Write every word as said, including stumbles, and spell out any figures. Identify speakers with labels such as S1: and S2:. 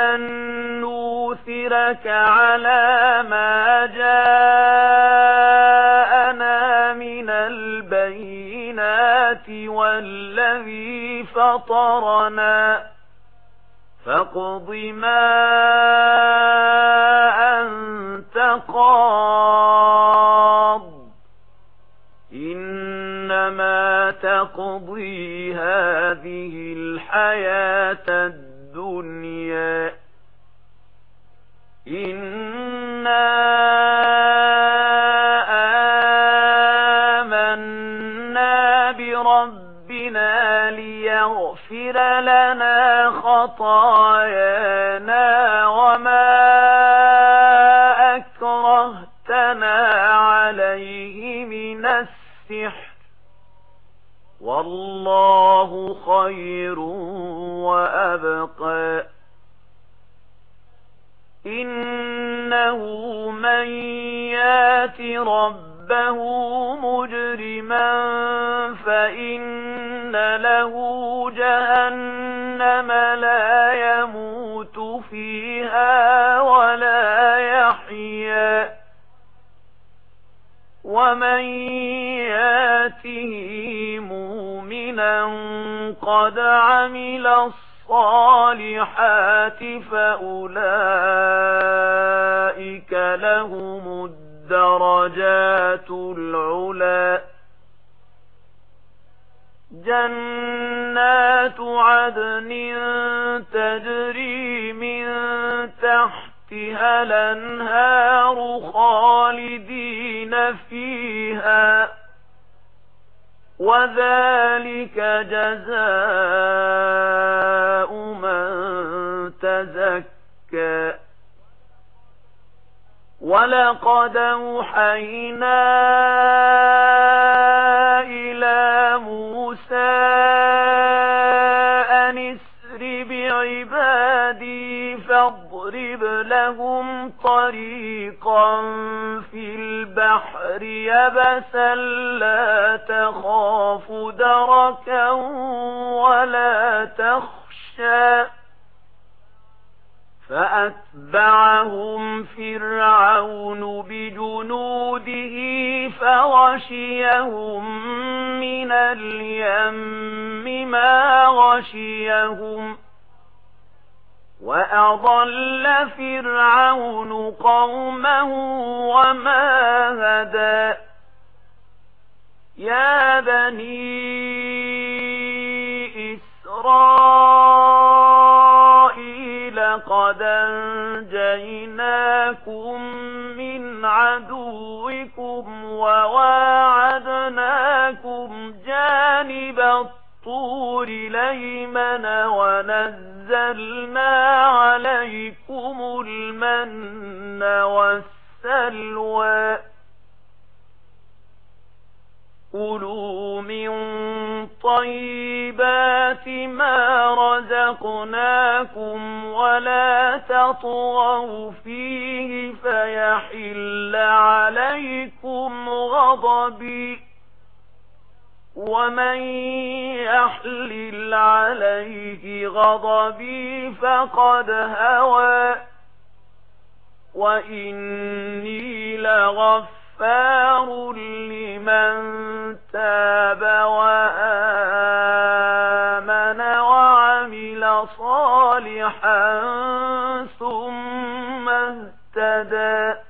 S1: ولن نؤثرك على ما جاءنا من البينات والذي فطرنا فاقض ما أنت قاض إنما تقضي هذه الحياة الدنيا إنا آمنا بربنا ليغفر لنا خطايانا وما أكرهتنا عليه من السحر والله خير وأبقى إنه من يات ربه مجرما فإن له جهنم لا يموت فيها ولا يحيا ومن ياته مؤمنا قد عمل الصالحات فأولئك لهم الدرجات العلى جنات عدن تجري من تحتها الأنهار خالدين فيها وذلك جزاء من تزكى ولقد أوحينا إلى موسى أن اسر بعبادي فاضرب لهم طريقا في البحر يبسا لا تخاف دركا ولا تخشى فأتبعهم فرعون بجنوده فغشيهم من اليم ما غشيهم وأضل فرعون قومه وما هدى يا بني إسرائيل قد أنجيناكم من عدوكم وواعدناكم جانب الطور الأيمن ونزلنا عليكم المن والسلوى كلوا من طيبات ما رزقناكم ولا تطغوا فيه فيحل عليكم غضبي ومن يحلل عليه غضبي فقد هوى وإني لغفار لمن تاب وآمن وعمل صالحا ثم اهتدى